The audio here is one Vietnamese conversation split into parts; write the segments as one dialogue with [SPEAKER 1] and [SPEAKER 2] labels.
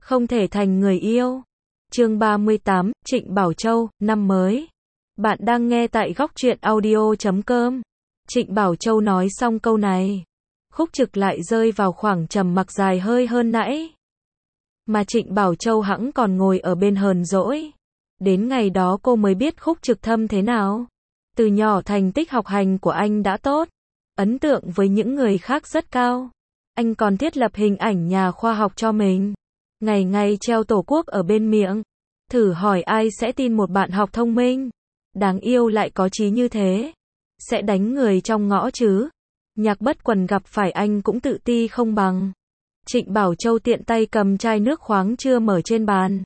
[SPEAKER 1] không thể thành người yêu. Chương 38, Trịnh Bảo Châu, năm mới. Bạn đang nghe tại góc truyện audio.com. Trịnh Bảo Châu nói xong câu này, Khúc Trực lại rơi vào khoảng trầm mặc dài hơi hơn nãy. Mà Trịnh Bảo Châu hẵng còn ngồi ở bên hờn dỗi. Đến ngày đó cô mới biết Khúc Trực thâm thế nào. Từ nhỏ thành tích học hành của anh đã tốt, ấn tượng với những người khác rất cao. Anh còn thiết lập hình ảnh nhà khoa học cho mình, ngày ngày treo tổ quốc ở bên miệng. Thử hỏi ai sẽ tin một bạn học thông minh, đáng yêu lại có chí như thế, sẽ đánh người trong ngõ chứ. Nhạc Bất Quần gặp phải anh cũng tự ti không bằng. Trịnh Bảo Châu tiện tay cầm chai nước khoáng chưa mở trên bàn,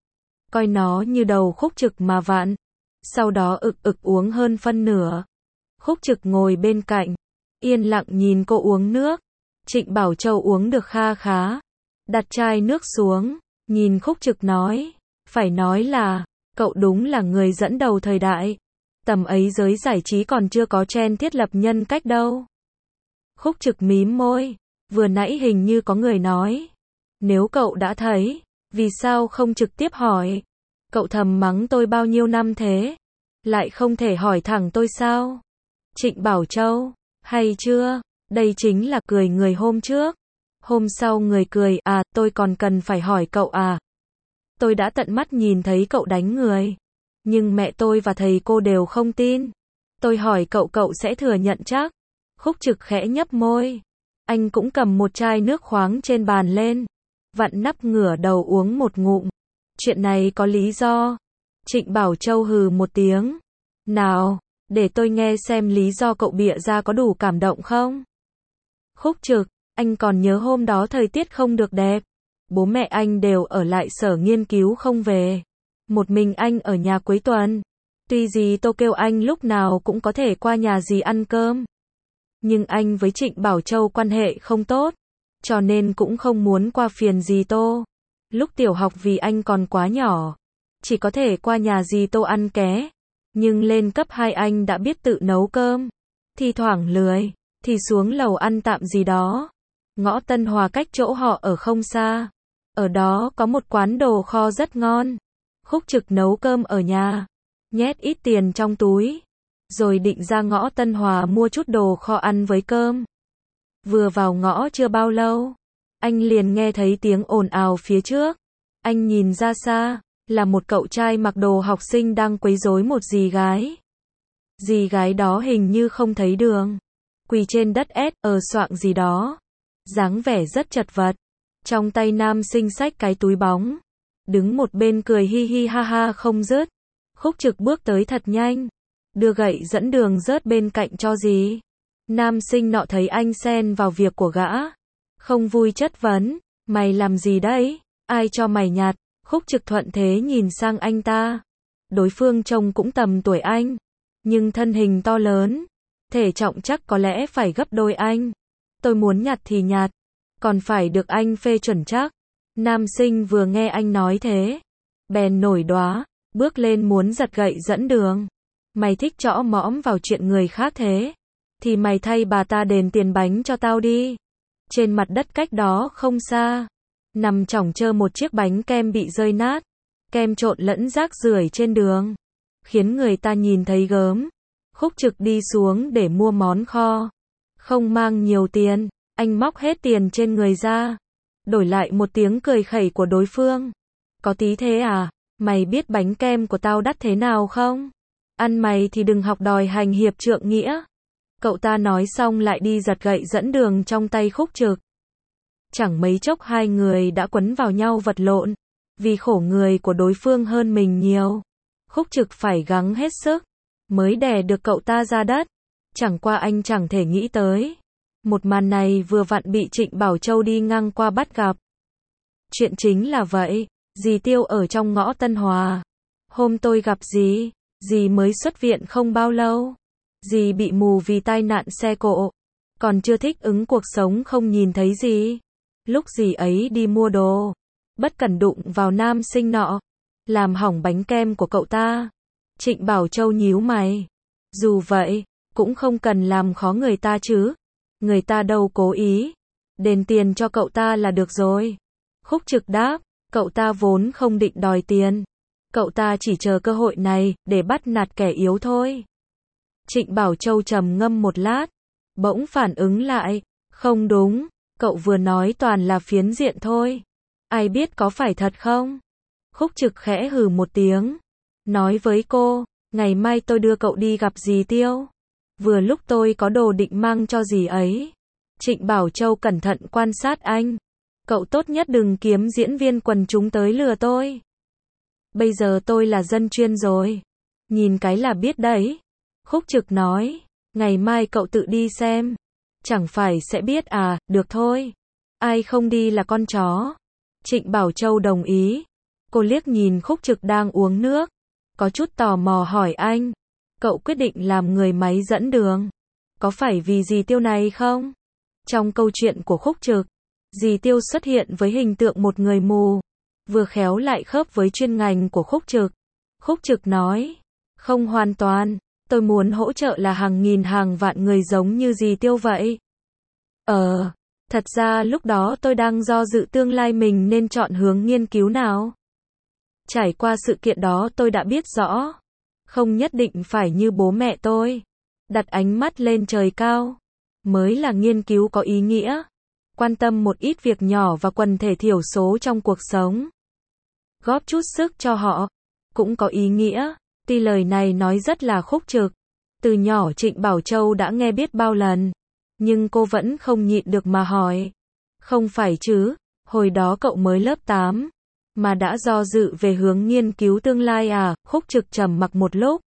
[SPEAKER 1] coi nó như đầu Khúc Trực mà vặn, sau đó ực uống hơn phân nửa. Khúc Trực ngồi bên cạnh, yên lặng nhìn cô uống nước. Trịnh Bảo Châu uống được kha khá, đặt chai nước xuống, nhìn Khúc Trực nói, phải nói là, cậu đúng là người dẫn đầu thời đại. Tầm ấy giới giải trí còn chưa có trend thiết lập nhân cách đâu. Khúc Trực mím môi, vừa nãy hình như có người nói, nếu cậu đã thấy, vì sao không trực tiếp hỏi? Cậu thầm mắng tôi bao nhiêu năm thế, lại không thể hỏi thẳng tôi sao? Trịnh Bảo Châu, hay chưa? Đây chính là cười người hôm trước. Hôm sau người cười, à, tôi còn cần phải hỏi cậu à? Tôi đã tận mắt nhìn thấy cậu đánh người, nhưng mẹ tôi và thầy cô đều không tin. Tôi hỏi cậu, cậu sẽ thừa nhận chắc? Khúc Trực khẽ nhấp môi. Anh cũng cầm một chai nước khoáng trên bàn lên, vặn nắp ngửa đầu uống một ngụm. Chuyện này có lý do. Trịnh Bảo Châu hừ một tiếng. Nào, để tôi nghe xem lý do cậu bịa ra có đủ cảm động không? Khúc Trực, anh còn nhớ hôm đó thời tiết không được đẹp. Bố mẹ anh đều ở lại sở nghiên cứu không về. Một mình anh ở nhà cuối tuần. Tuy gì tôi kêu anh lúc nào cũng có thể qua nhà dì ăn cơm, nhưng anh với Trịnh Bảo Châu quan hệ không tốt, cho nên cũng không muốn qua phiền dì Tô. Lúc tiểu học vì anh còn quá nhỏ, chỉ có thể qua nhà dì Tô ăn ké. Nhưng lên cấp 2 anh đã biết tự nấu cơm. Thi thoảng lười, thì xuống lầu ăn tạm gì đó. Ngõ Tân Hòa cách chỗ họ ở không xa. Ở đó có một quán đồ kho rất ngon. Khúc Trực nấu cơm ở nhà, nhét ít tiền trong túi, rồi định ra ngõ Tân Hòa mua chút đồ kho ăn với cơm. Vừa vào ngõ chưa bao lâu, anh liền nghe thấy tiếng ồn ào phía trước. Anh nhìn ra xa, là một cậu trai mặc đồ học sinh đang quấy rối một dì gái. Dì gái đó hình như không thấy đường, quỳ trên đất soạng gì đó, dáng vẻ rất chật vật. Trong tay nam sinh xách cái túi bóng, đứng một bên cười hi hi ha ha không dứt. Khúc Trực bước tới thật nhanh, đưa gậy dẫn đường rớt bên cạnh cho dì. Nam sinh nọ thấy anh xen vào việc của gã, không vui chất vấn, mày làm gì đấy, ai cho mày nhặt? Khúc Trực thuận thế nhìn sang anh ta. Đối phương trông cũng tầm tuổi anh, nhưng thân hình to lớn, thể trọng chắc có lẽ phải gấp đôi anh. Tôi muốn nhặt thì nhặt, còn phải được anh phê chuẩn chắc. Nam sinh vừa nghe anh nói thế, bèn nổi đoá, bước lên muốn giật gậy dẫn đường. Mày thích chõ mõm vào chuyện người khác thế, thì mày thay bà ta đền tiền bánh cho tao đi. Trên mặt đất cách đó không xa, nằm chỏng chơ một chiếc bánh kem bị rơi nát, kem trộn lẫn rác rưởi trên đường, khiến người ta nhìn thấy gớm. Khúc Trực đi xuống để mua món kho, không mang nhiều tiền, anh móc hết tiền trên người ra, đổi lại một tiếng cười khẩy của đối phương. Có tí thế à, mày biết bánh kem của tao đắt thế nào không? Ăn mày thì đừng học đòi hành hiệp trượng nghĩa. Cậu ta nói xong lại đi giật gậy dẫn đường trong tay Khúc Trực. Chẳng mấy chốc hai người đã quấn vào nhau vật lộn, vì khổ người của đối phương hơn mình nhiều. Khúc Trực phải gắng hết sức, mới đè được cậu ta ra đất. Chẳng qua anh chẳng thể nghĩ tới, một màn này vừa vặn bị Trịnh Bảo Châu đi ngang qua bắt gặp. Chuyện chính là vậy, dì Tiêu ở trong ngõ Tân Hòa. Hôm tôi gặp dì mới xuất viện không bao lâu. Dì bị mù vì tai nạn xe cộ, còn chưa thích ứng cuộc sống không nhìn thấy gì. Lúc dì ấy đi mua đồ, bất cẩn đụng vào nam sinh nọ, làm hỏng bánh kem của cậu ta. Trịnh Bảo Châu nhíu mày. Dù vậy, cũng không cần làm khó người ta chứ. Người ta đâu cố ý. Đền tiền cho cậu ta là được rồi. Khúc Trực đáp. Cậu ta vốn không định đòi tiền. Cậu ta chỉ chờ cơ hội này, để bắt nạt kẻ yếu thôi. Trịnh Bảo Châu trầm ngâm một lát, bỗng phản ứng lại. Không đúng, cậu vừa nói toàn là phiến diện thôi. Ai biết có phải thật không? Khúc Trực khẽ hừ một tiếng. Nói với cô, ngày mai tôi đưa cậu đi gặp dì Tiêu. Vừa lúc tôi có đồ định mang cho dì ấy. Trịnh Bảo Châu cẩn thận quan sát anh. Cậu tốt nhất đừng kiếm diễn viên quần chúng tới lừa tôi. Bây giờ tôi là dân chuyên rồi. Nhìn cái là biết đấy. Khúc Trực nói, ngày mai cậu tự đi xem. Chẳng phải sẽ biết à, được thôi. Ai không đi là con chó. Trịnh Bảo Châu đồng ý. Cô liếc nhìn Khúc Trực đang uống nước. Có chút tò mò hỏi anh. Cậu quyết định làm người máy dẫn đường. Có phải vì dì Tiêu này không? Trong câu chuyện của Khúc Trực, dì Tiêu xuất hiện với hình tượng một người mù. Vừa khéo lại khớp với chuyên ngành của Khúc Trực. Khúc Trực nói, không hoàn toàn. Tôi muốn hỗ trợ là hàng nghìn hàng vạn người giống như dì Tiêu vậy. Thật ra lúc đó tôi đang do dự tương lai mình nên chọn hướng nghiên cứu nào. Trải qua sự kiện đó tôi đã biết rõ. Không nhất định phải như bố mẹ tôi. Đặt ánh mắt lên trời cao. Mới là nghiên cứu có ý nghĩa. Quan tâm một ít việc nhỏ và quần thể thiểu số trong cuộc sống. Góp chút sức cho họ. Cũng có ý nghĩa. Tuy lời này nói rất là Khúc Trực. Từ nhỏ Trịnh Bảo Châu đã nghe biết bao lần. Nhưng cô vẫn không nhịn được mà hỏi. Không phải chứ, hồi đó cậu mới lớp 8. Mà đã do dự về hướng nghiên cứu tương lai à? Khúc Trực trầm mặc một lúc.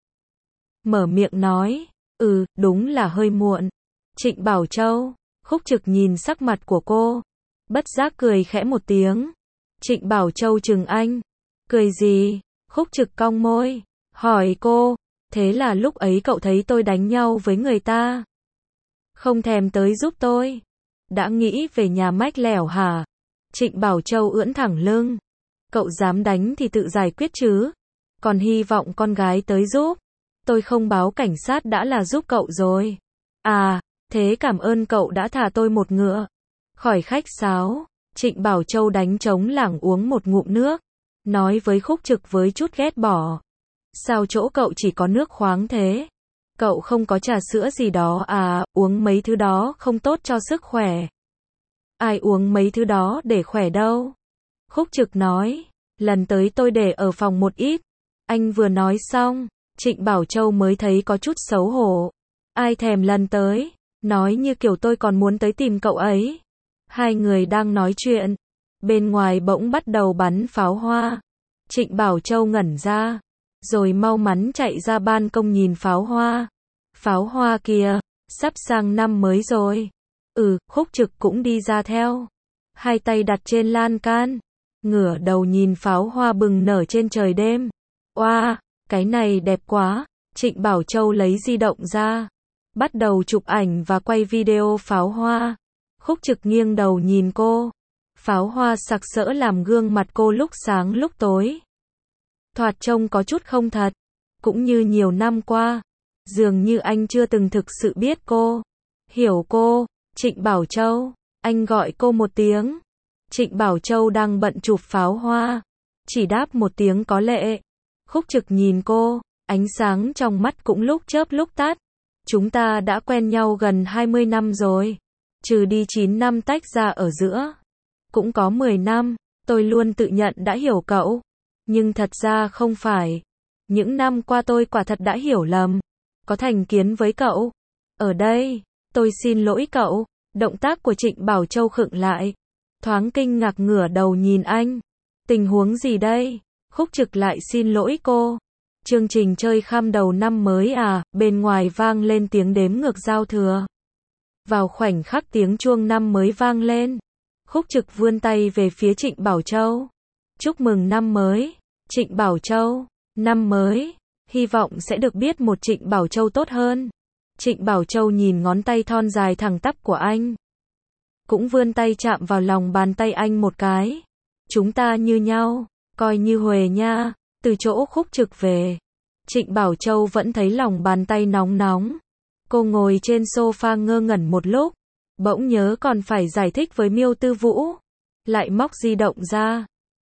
[SPEAKER 1] Mở miệng nói. Đúng là hơi muộn. Trịnh Bảo Châu. Khúc Trực nhìn sắc mặt của cô. Bất giác cười khẽ một tiếng. Trịnh Bảo Châu trừng anh. Cười gì? Khúc Trực cong môi. Hỏi cô. Thế là lúc ấy cậu thấy tôi đánh nhau với người ta. Không thèm tới giúp tôi. Đã nghĩ về nhà mách lẻo hả? Trịnh Bảo Châu ưỡn thẳng lưng. Cậu dám đánh thì tự giải quyết chứ. Còn hy vọng con gái tới giúp. Tôi không báo cảnh sát đã là giúp cậu rồi. À, thế cảm ơn cậu đã thả tôi một ngựa. Khỏi khách sáo. Trịnh Bảo Châu đánh trống lảng uống một ngụm nước. Nói với Khúc Trực với chút ghét bỏ. Sao chỗ cậu chỉ có nước khoáng thế? Cậu không có trà sữa gì đó à? Uống mấy thứ đó không tốt cho sức khỏe. Ai uống mấy thứ đó để khỏe đâu? Khúc Trực nói. Lần tới tôi để ở phòng một ít. Anh vừa nói xong, Trịnh Bảo Châu mới thấy có chút xấu hổ. Ai thèm lần tới? Nói như kiểu tôi còn muốn tới tìm cậu ấy. Hai người đang nói chuyện. Bên ngoài bỗng bắt đầu bắn pháo hoa. Trịnh Bảo Châu ngẩn ra. Rồi mau mắn chạy ra ban công nhìn pháo hoa. Pháo hoa kìa, sắp sang năm mới rồi. Khúc Trực cũng đi ra theo. Hai tay đặt trên lan can. Ngửa đầu nhìn pháo hoa bừng nở trên trời đêm. Oa, cái này đẹp quá. Trịnh Bảo Châu lấy di động ra. Bắt đầu chụp ảnh và quay video pháo hoa. Khúc Trực nghiêng đầu nhìn cô. Pháo hoa sặc sỡ làm gương mặt cô lúc sáng lúc tối. Thoạt trông có chút không thật. Cũng như nhiều năm qua. Dường như anh chưa từng thực sự biết cô. Hiểu cô. Trịnh Bảo Châu. Anh gọi cô một tiếng. Trịnh Bảo Châu đang bận chụp pháo hoa. Chỉ đáp một tiếng có lệ. Khúc Trực nhìn cô. Ánh sáng trong mắt cũng lúc chớp lúc tắt. Chúng ta đã quen nhau gần 20 năm rồi. Trừ đi 9 năm tách ra ở giữa. Cũng có 10 năm. Tôi luôn tự nhận đã hiểu cậu. Nhưng thật ra không phải. Những năm qua tôi quả thật đã hiểu lầm. Có thành kiến với cậu. Ở đây, tôi xin lỗi cậu. Động tác của Trịnh Bảo Châu khựng lại. Thoáng kinh ngạc ngửa đầu nhìn anh. Tình huống gì đây? Khúc Trực lại xin lỗi cô. Chương trình chơi khăm đầu năm mới à? Bên ngoài vang lên tiếng đếm ngược giao thừa. Vào khoảnh khắc tiếng chuông năm mới vang lên. Khúc Trực vươn tay về phía Trịnh Bảo Châu. Chúc mừng năm mới. Trịnh Bảo Châu. Năm mới. Hy vọng sẽ được biết một Trịnh Bảo Châu tốt hơn. Trịnh Bảo Châu nhìn ngón tay thon dài thẳng tắp của anh. Cũng vươn tay chạm vào lòng bàn tay anh một cái. Chúng ta như nhau. Coi như huề nha. Từ chỗ Khúc Trực về. Trịnh Bảo Châu vẫn thấy lòng bàn tay nóng nóng. Cô ngồi trên sofa ngơ ngẩn một lúc. Bỗng nhớ còn phải giải thích với Miêu Tư Vũ. Lại móc di động ra.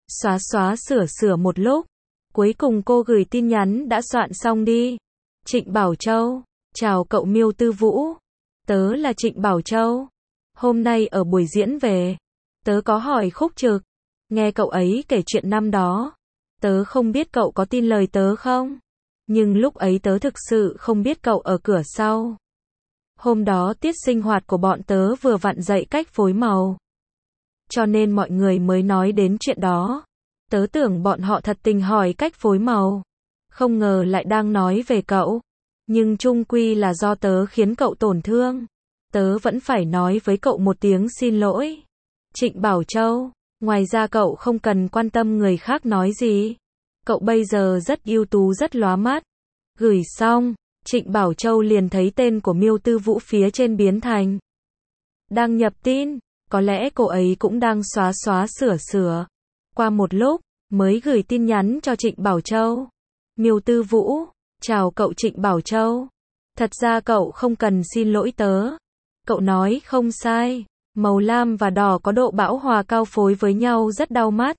[SPEAKER 1] xóa sửa một lúc. Cuối cùng cô gửi tin nhắn đã soạn xong đi. Trịnh Bảo Châu, chào cậu Miêu Tư Vũ. Tớ là Trịnh Bảo Châu. Hôm nay ở buổi diễn về, tớ có hỏi Khúc Trực. Nghe cậu ấy kể chuyện năm đó. Tớ không biết cậu có tin lời tớ không? Nhưng lúc ấy tớ thực sự không biết cậu ở cửa sau. Hôm đó tiết sinh hoạt của bọn tớ vừa vặn dạy cách phối màu. Cho nên mọi người mới nói đến chuyện đó. Tớ tưởng bọn họ thật tình hỏi cách phối màu. Không ngờ lại đang nói về cậu. Nhưng chung quy là do tớ khiến cậu tổn thương. Tớ vẫn phải nói với cậu một tiếng xin lỗi. Trịnh Bảo Châu, ngoài ra cậu không cần quan tâm người khác nói gì. Cậu bây giờ rất ưu tú rất lóa mắt. Gửi xong, Trịnh Bảo Châu liền thấy tên của Miêu Tư Vũ phía trên biến thành đang nhập tin. Có lẽ cô ấy cũng đang xóa sửa. Qua một lúc, mới gửi tin nhắn cho Trịnh Bảo Châu. Miêu Tư Vũ, chào cậu Trịnh Bảo Châu. Thật ra cậu không cần xin lỗi tớ. Cậu nói không sai, màu lam và đỏ có độ bão hòa cao phối với nhau rất đau mắt.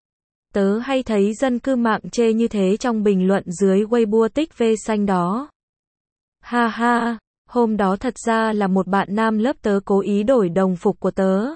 [SPEAKER 1] Tớ hay thấy dân cư mạng chê như thế trong bình luận dưới Weibo tích V xanh đó. Ha ha, hôm đó thật ra là một bạn nam lớp tớ cố ý đổi đồng phục của tớ.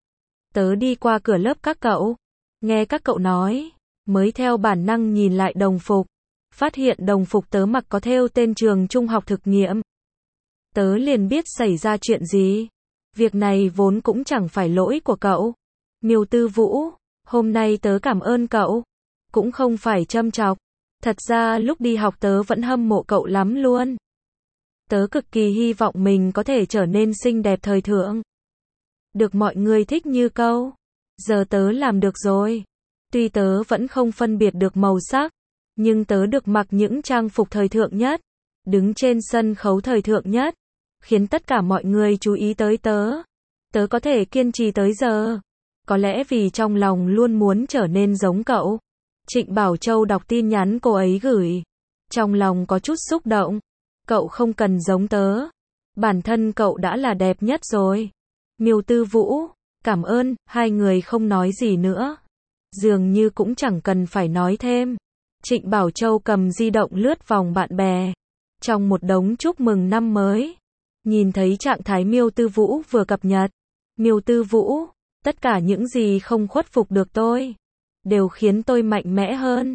[SPEAKER 1] Tớ đi qua cửa lớp các cậu, nghe các cậu nói, mới theo bản năng nhìn lại đồng phục, phát hiện đồng phục tớ mặc có thêu tên trường trung học thực nghiệm. Tớ liền biết xảy ra chuyện gì. Việc này vốn cũng chẳng phải lỗi của cậu. Miêu Tư Vũ, hôm nay tớ cảm ơn cậu. Cũng không phải châm chọc. Thật ra lúc đi học tớ vẫn hâm mộ cậu lắm luôn. Tớ cực kỳ hy vọng mình có thể trở nên xinh đẹp thời thượng. Được mọi người thích như câu. Giờ tớ làm được rồi. Tuy tớ vẫn không phân biệt được màu sắc, nhưng tớ được mặc những trang phục thời thượng nhất, đứng trên sân khấu thời thượng nhất, khiến tất cả mọi người chú ý tới tớ. Tớ có thể kiên trì tới giờ. Có lẽ vì trong lòng luôn muốn trở nên giống cậu. Trịnh Bảo Châu đọc tin nhắn cô ấy gửi. Trong lòng có chút xúc động. Cậu không cần giống tớ. Bản thân cậu đã là đẹp nhất rồi. Miêu Tư Vũ, cảm ơn, hai người không nói gì nữa. Dường như cũng chẳng cần phải nói thêm. Trịnh Bảo Châu cầm di động lướt vòng bạn bè. Trong một đống chúc mừng năm mới. Nhìn thấy trạng thái Miêu Tư Vũ vừa cập nhật. Miêu Tư Vũ, tất cả những gì không khuất phục được tôi, đều khiến tôi mạnh mẽ hơn.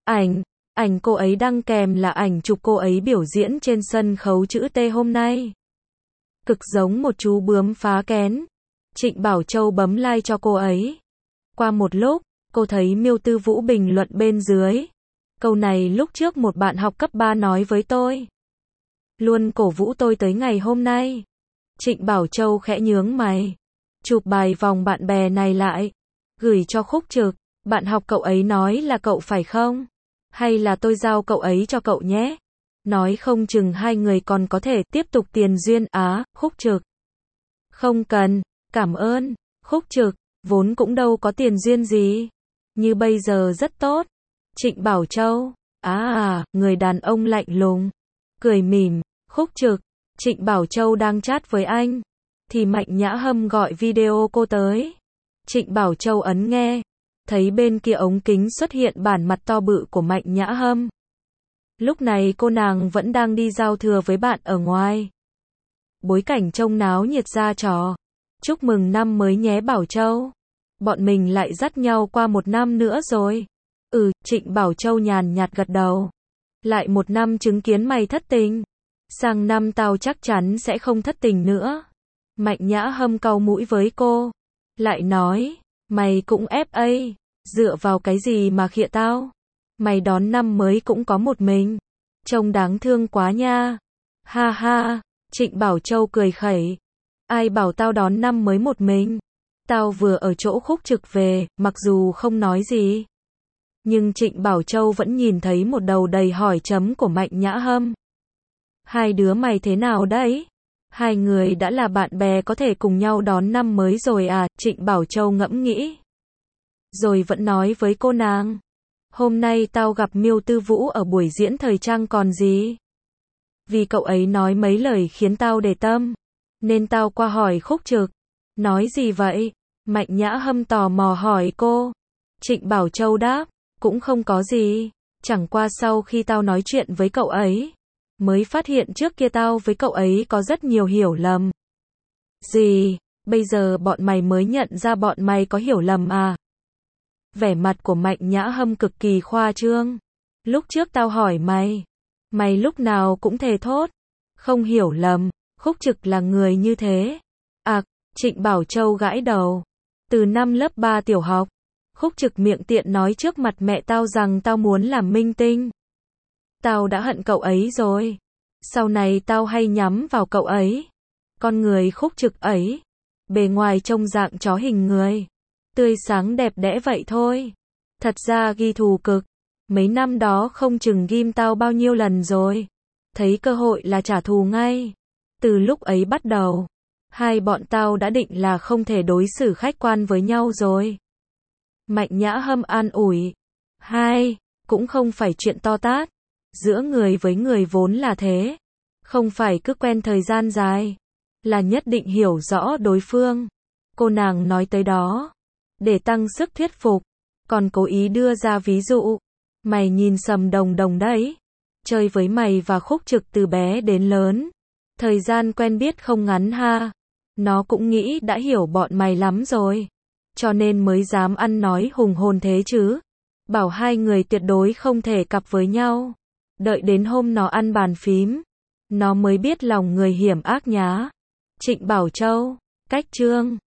[SPEAKER 1] Ảnh cô ấy đăng kèm là ảnh chụp cô ấy biểu diễn trên sân khấu chữ T hôm nay. Cực giống một chú bướm phá kén. Trịnh Bảo Châu bấm like cho cô ấy. Qua một lúc, cô thấy Miêu Tư Vũ bình luận bên dưới. Câu này lúc trước một bạn học cấp 3 nói với tôi. Luôn cổ vũ tôi tới ngày hôm nay. Trịnh Bảo Châu khẽ nhướng mày. Chụp bài vòng bạn bè này lại. Gửi cho Khúc Trực. Bạn học cậu ấy nói là cậu phải không? Hay là tôi giao cậu ấy cho cậu nhé? Nói không chừng hai người còn có thể tiếp tục tiền duyên. Khúc Trực. Không cần, cảm ơn. Khúc Trực, vốn cũng đâu có tiền duyên gì. Như bây giờ rất tốt. Trịnh Bảo Châu. Người đàn ông lạnh lùng. Cười mỉm. Khúc Trực. Trịnh Bảo Châu đang chat với anh. Thì Mạnh Nhã Hâm gọi video cô tới. Trịnh Bảo Châu ấn nghe. Thấy bên kia ống kính xuất hiện bản mặt to bự của Mạnh Nhã Hâm. Lúc này cô nàng vẫn đang đi giao thừa với bạn ở ngoài. Bối cảnh trông náo nhiệt ra trò. Chúc mừng năm mới nhé Bảo Châu. Bọn mình lại dắt nhau qua một năm nữa rồi. Trịnh Bảo Châu nhàn nhạt gật đầu. Lại một năm chứng kiến mày thất tình. Sang năm tao chắc chắn sẽ không thất tình nữa. Mạnh Nhã Hâm cau mũi với cô. Lại nói, mày cũng FA. Dựa vào cái gì mà khịa tao? Mày đón năm mới cũng có một mình. Trông đáng thương quá nha. Ha ha, Trịnh Bảo Châu cười khẩy. Ai bảo tao đón năm mới một mình? Tao vừa ở chỗ Khúc Trực về, mặc dù không nói gì. Nhưng Trịnh Bảo Châu vẫn nhìn thấy một đầu đầy hỏi chấm của Mạnh Nhã Hâm. Hai đứa mày thế nào đấy? Hai người đã là bạn bè có thể cùng nhau đón năm mới rồi à? Trịnh Bảo Châu ngẫm nghĩ. Rồi vẫn nói với cô nàng. Hôm nay tao gặp Miêu Tư Vũ ở buổi diễn thời trang còn gì. Vì cậu ấy nói mấy lời khiến tao để tâm. Nên tao qua hỏi Khúc Trực. Nói gì vậy? Mạnh Nhã Hâm tò mò hỏi cô. Trịnh Bảo Châu đáp, cũng không có gì. Chẳng qua sau khi tao nói chuyện với cậu ấy, mới phát hiện trước kia tao với cậu ấy có rất nhiều hiểu lầm. Gì? Bây giờ bọn mày mới nhận ra bọn mày có hiểu lầm à? Vẻ mặt của Mạnh Nhã Hâm cực kỳ khoa trương. Lúc trước tao hỏi mày, mày lúc nào cũng thề thốt, không hiểu lầm, Khúc Trực là người như thế. À, Trịnh Bảo Châu gãi đầu. Từ năm lớp 3 tiểu học, Khúc Trực miệng tiện nói trước mặt mẹ tao rằng tao muốn làm minh tinh. Tao đã hận cậu ấy rồi. Sau này tao hay nhắm vào cậu ấy. Con người Khúc Trực ấy, bề ngoài trông dạng chó hình người, tươi sáng đẹp đẽ vậy thôi. Thật ra ghi thù cực. Mấy năm đó không chừng ghim tao bao nhiêu lần rồi. Thấy cơ hội là trả thù ngay. Từ lúc ấy bắt đầu, hai bọn tao đã định là không thể đối xử khách quan với nhau rồi. Mạnh Nhã Hâm an ủi. Hai, cũng không phải chuyện to tát. Giữa người với người vốn là thế. Không phải cứ quen thời gian dài, là nhất định hiểu rõ đối phương. Cô nàng nói tới đó, để tăng sức thuyết phục, còn cố ý đưa ra ví dụ. Mày nhìn Sầm Đồng Đồng đấy. Chơi với mày và Khúc Trực từ bé đến lớn. Thời gian quen biết không ngắn ha. Nó cũng nghĩ đã hiểu bọn mày lắm rồi. Cho nên mới dám ăn nói hùng hồn thế chứ. Bảo hai người tuyệt đối không thể cặp với nhau. Đợi đến hôm nó ăn bàn phím, nó mới biết lòng người hiểm ác nhá. Trịnh Bảo Châu, cách chương